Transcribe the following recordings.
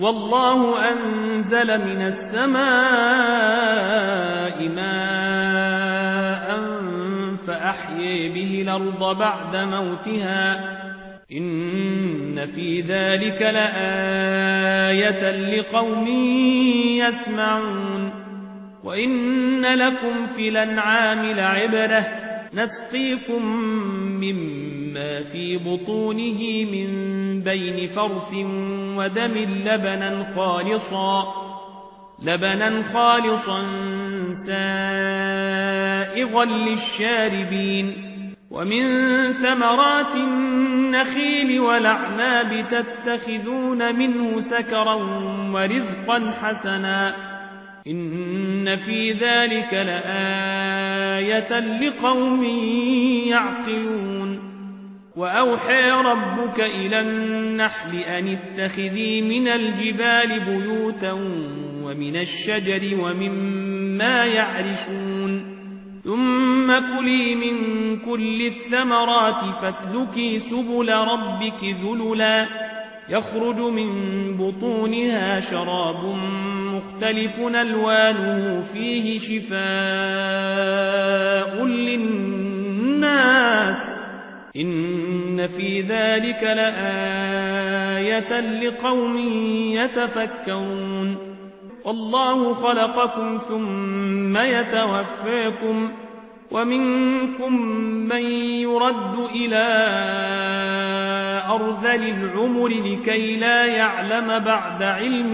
والله أنزل من السماء ماء فأحيي به الأرض بعد موتها إن في ذلك لآية لقوم يسمعون وإن لكم في الأنعام لعبرة نسقيكم مما في بطونه من بين فرث ودم لبنا خالصا سائغا للشاربين ومن ثمرات النخيل والأعناب تتخذون منه سكرا ورزقا حسنا إن في ذلك لآية لقوم يعقلون وأوحى ربك إلى النحل أن اتخذي من الجبال بيوتا ومن الشجر ومما يعرشون ثم كلي من كل الثمرات فاسلكي سبل ربك ذللا يخرج من بطونها شراب مختلف ألوانه فيه شفاء للناس إن في ذلك لآية لقوم يتفكرون والله خلقكم ثم يتوفاكم ومنكم من يرد إلى أرذل العمر لكي لا يعلم بعد علم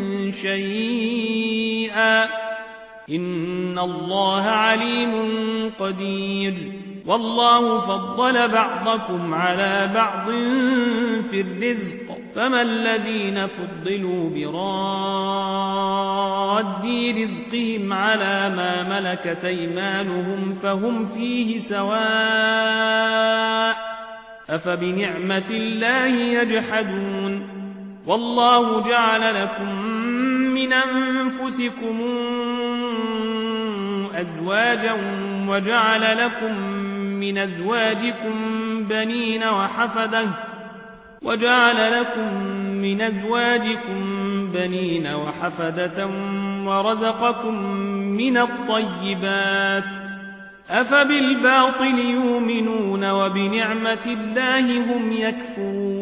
شيئا إن الله عليم قدير والله فضل بعضكم على بعض في الرزق فما الذين فضلوا براد رزقهم على ما ملكت أيمانهم فهم فيه سواء أفبنعمة الله يجحدون والله جعل لكم من أنفسكم أزواجا وجعل لكم من أزواجكم بنين وحفدة ورزقكم من الطيبات أفبالباطل يؤمنون وبنعمة الله هم يكفرون